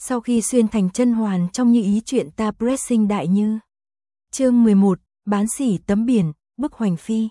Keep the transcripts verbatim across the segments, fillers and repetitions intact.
Sau khi xuyên thành chân hoàn trong Như Ý chuyện ta pressing đại như. Chương mười một, bán sỉ tấm biển, bức hoành phi.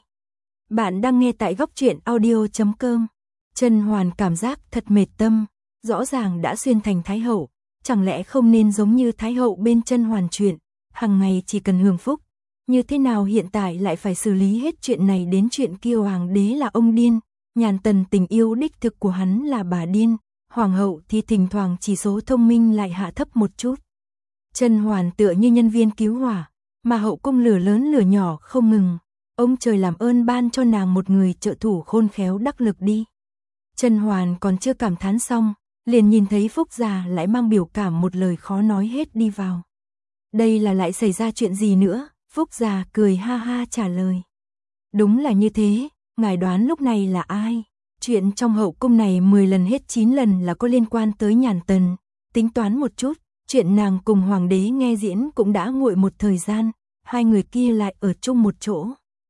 Bạn đang nghe tại góc truyện audio chấm com. Chân hoàn cảm giác thật mệt tâm, rõ ràng đã xuyên thành Thái Hậu, chẳng lẽ không nên giống như Thái Hậu bên chân hoàn chuyện, hàng ngày chỉ cần hưởng phúc, như thế nào hiện tại lại phải xử lý hết chuyện này đến chuyện kia. Hoàng đế là ông điên, Nhàn Tần tình yêu đích thực của hắn là bà điên, Hoàng hậu thì thỉnh thoảng chỉ số thông minh lại hạ thấp một chút. Chân hoàn tựa như nhân viên cứu hỏa, mà hậu cung lửa lớn lửa nhỏ không ngừng, ông trời làm ơn ban cho nàng một người trợ thủ khôn khéo đắc lực đi. Chân hoàn còn chưa cảm thán xong, liền nhìn thấy Phúc già lại mang biểu cảm một lời khó nói hết đi vào. Đây là lại xảy ra chuyện gì nữa? Phúc già cười ha ha trả lời. Đúng là như thế, ngài đoán lúc này là ai? Chuyện trong hậu cung này mười lần hết chín lần là có liên quan tới Nhàn Tần. Tính toán một chút, chuyện nàng cùng hoàng đế nghe diễn cũng đã nguội một thời gian, hai người kia lại ở chung một chỗ.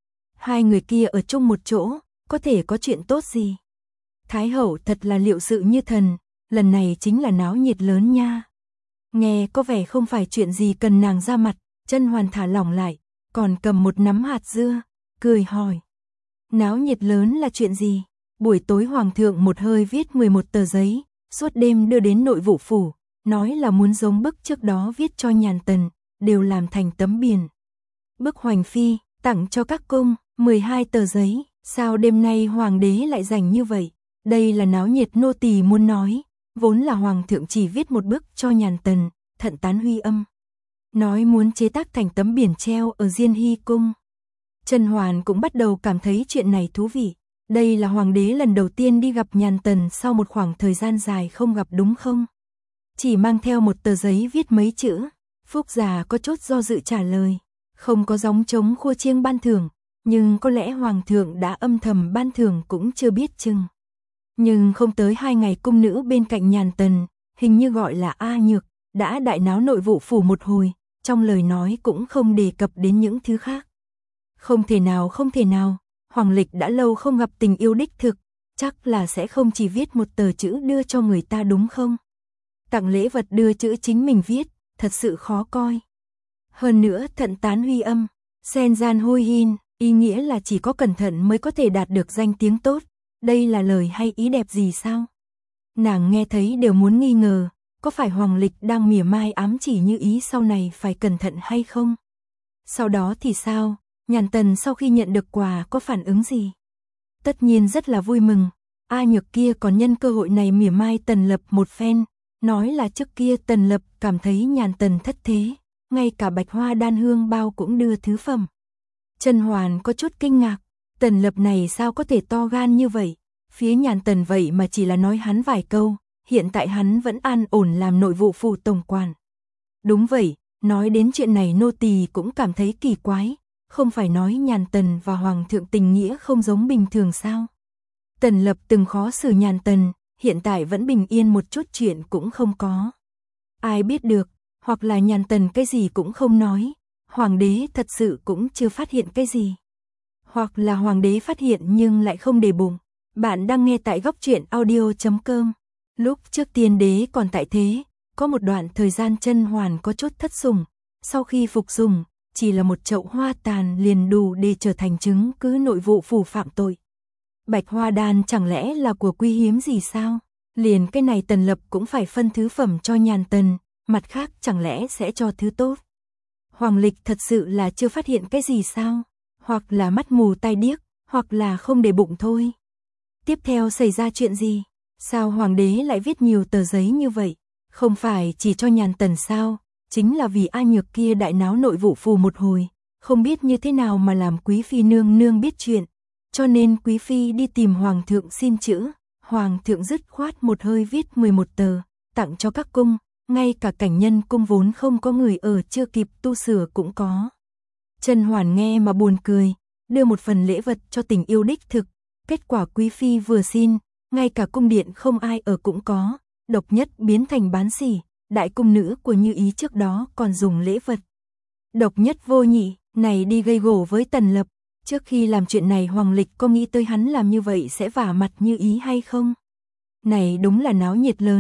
Hai người kia ở chung một chỗ, có thể có chuyện tốt gì? Thái hậu thật là liệu sự như thần, lần này chính là náo nhiệt lớn nha. Nghe có vẻ không phải chuyện gì cần nàng ra mặt, Chân hoàn thả lỏng lại, còn cầm một nắm hạt dưa, cười hỏi. Náo nhiệt lớn là chuyện gì? Buổi tối hoàng thượng một hơi viết mười một tờ giấy, suốt đêm đưa đến nội vụ phủ, nói là muốn giống bức trước đó viết cho Nhàn Tần, đều làm thành tấm biển. Bức hoành phi, tặng cho các cung, mười hai tờ giấy, sao đêm nay hoàng đế lại rảnh như vậy? Đây là náo nhiệt nô tỳ muốn nói, vốn là hoàng thượng chỉ viết một bức cho Nhàn Tần, thận tán huy âm. Nói muốn chế tác thành tấm biển treo ở Diên Hy cung. Chân hoàn cũng bắt đầu cảm thấy chuyện này thú vị. Đây là hoàng đế lần đầu tiên đi gặp Nhàn Tần sau một khoảng thời gian dài không gặp đúng không? Chỉ mang theo một tờ giấy viết mấy chữ. Phúc già có chút do dự trả lời. Không có gióng trống khua chiêng ban thưởng, nhưng có lẽ hoàng thượng đã âm thầm ban thưởng cũng chưa biết chừng. Nhưng không tới hai ngày cung nữ bên cạnh Nhàn Tần, hình như gọi là A Nhược, đã đại náo nội vụ phủ một hồi, trong lời nói cũng không đề cập đến những thứ khác. Không thể nào không thể nào, Hoàng Lịch đã lâu không gặp tình yêu đích thực, chắc là sẽ không chỉ viết một tờ chữ đưa cho người ta đúng không? Tặng lễ vật đưa chữ chính mình viết, thật sự khó coi. Hơn nữa thận tán huy âm, sen gian hôi hin, ý nghĩa là chỉ có cẩn thận mới có thể đạt được danh tiếng tốt. Đây là lời hay ý đẹp gì sao? Nàng nghe thấy đều muốn nghi ngờ, có phải Hoàng Lịch đang mỉa mai ám chỉ Như Ý sau này phải cẩn thận hay không? Sau đó thì sao? Nhàn Tần sau khi nhận được quà có phản ứng gì? Tất nhiên rất là vui mừng. A Nhược kia còn nhân cơ hội này mỉa mai Tần Lập một phen, nói là trước kia Tần Lập cảm thấy Nhàn Tần thất thế, ngay cả bạch hoa đan hương bao cũng đưa thứ phẩm. Chân hoàn có chút kinh ngạc, Tần Lập này sao có thể to gan như vậy? Phía Nhàn Tần vậy mà chỉ là nói hắn vài câu, hiện tại hắn vẫn an ổn làm nội vụ phủ tổng quản. Đúng vậy, nói đến chuyện này nô tỳ cũng cảm thấy kỳ quái, không phải nói Nhàn Tần và Hoàng thượng tình nghĩa không giống bình thường sao? Tần Lập từng khó xử Nhàn Tần, hiện tại vẫn bình yên một chút chuyện cũng không có. Ai biết được, hoặc là Nhàn Tần cái gì cũng không nói, Hoàng đế thật sự cũng chưa phát hiện cái gì. Hoặc là Hoàng đế phát hiện nhưng lại không để bụng. Bạn đang nghe tại góc truyện audio chấm com. Lúc trước tiên đế còn tại thế, có một đoạn thời gian Chân hoàn có chút thất sủng, sau khi phục sủng, chỉ là một chậu hoa tàn liền đủ để trở thành chứng cứ nội vụ phủ phạm tội. Bạch hoa đan chẳng lẽ là của quý hiếm gì sao? Liền cái này Tần Lập cũng phải phân thứ phẩm cho Nhàn Tần, mặt khác chẳng lẽ sẽ cho thứ tốt? Hoàng Lịch thật sự là chưa phát hiện cái gì sao? Hoặc là mắt mù tai điếc, hoặc là không để bụng thôi. Tiếp theo xảy ra chuyện gì? Sao hoàng đế lại viết nhiều tờ giấy như vậy? Không phải chỉ cho Nhàn Tần sao? Chính là vì A Nhược kia đại náo nội vụ phủ một hồi, không biết như thế nào mà làm quý phi nương nương biết chuyện, cho nên quý phi đi tìm hoàng thượng xin chữ, hoàng thượng dứt khoát một hơi viết mười một tờ, tặng cho các cung, ngay cả cảnh nhân cung vốn không có người ở chưa kịp tu sửa cũng có. Chân hoàn nghe mà buồn cười, đưa một phần lễ vật cho tình yêu đích thực, kết quả quý phi vừa xin, ngay cả cung điện không ai ở cũng có, độc nhất biến thành bán sỉ, đại cung nữ của Như Ý trước đó còn dùng lễ vật. Độc nhất vô nhị, này đi gây gổ với Tần Lập, trước khi làm chuyện này Hoàng Lịch có nghĩ tới hắn làm như vậy sẽ vả mặt Như Ý hay không? Này đúng là náo nhiệt lớn,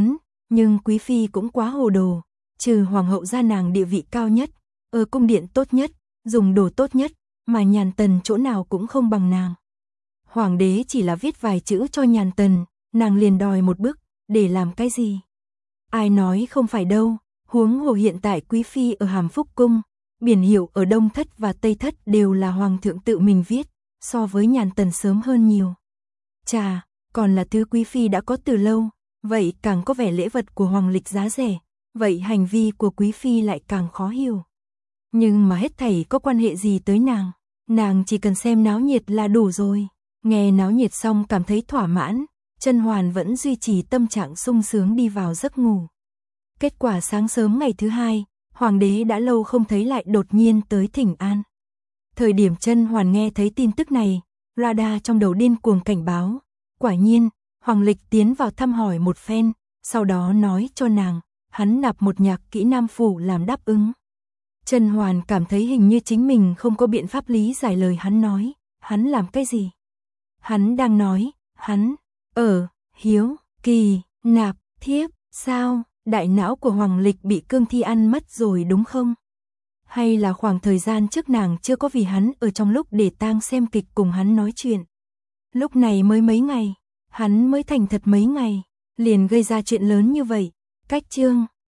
Nhưng quý phi cũng quá hồ đồ, trừ hoàng hậu ra nàng địa vị cao nhất, ở cung điện tốt nhất, dùng đồ tốt nhất, mà Nhàn Tần chỗ nào cũng không bằng nàng. Hoàng đế chỉ là viết vài chữ cho Nhàn Tần, nàng liền đòi một bức, để làm cái gì? Ai nói không phải đâu, huống hồ hiện tại quý phi ở Hàm Phúc cung, biển hiệu ở Đông Thất và Tây Thất đều là hoàng thượng tự mình viết, so với Nhàn Tần sớm hơn nhiều. Chà, còn là thứ quý phi đã có từ lâu, vậy càng có vẻ lễ vật của hoàng lịch giá rẻ, vậy hành vi của quý phi lại càng khó hiểu. Nhưng mà hết thảy có quan hệ gì tới nàng, nàng chỉ cần xem náo nhiệt là đủ rồi. Nghe náo nhiệt xong cảm thấy thỏa mãn, Chân Hoàn vẫn duy trì tâm trạng sung sướng đi vào giấc ngủ. Kết quả sáng sớm ngày thứ hai, hoàng đế đã lâu không thấy lại đột nhiên tới thỉnh an. Thời điểm Chân Hoàn nghe thấy tin tức này, radar trong đầu điên cuồng cảnh báo. Quả nhiên, hoàng lịch tiến vào thăm hỏi một phen, sau đó nói cho nàng, hắn nạp một nhạc kỹ nam phủ làm đáp ứng. Chân Hoàn cảm thấy hình như chính mình không có biện pháp lý giải lời hắn nói, hắn làm cái gì? Hắn đang nói, hắn, ở, hiếu, kỳ, nạp, thiếp, sao, đại não của hoàng lịch bị cương thi ăn mất rồi đúng không? Hay là khoảng thời gian trước nàng chưa có vì hắn ở trong lúc để tang xem kịch cùng hắn nói chuyện. Lúc này mới mấy ngày, hắn mới thành thật mấy ngày, liền gây ra chuyện lớn như vậy. Cách chương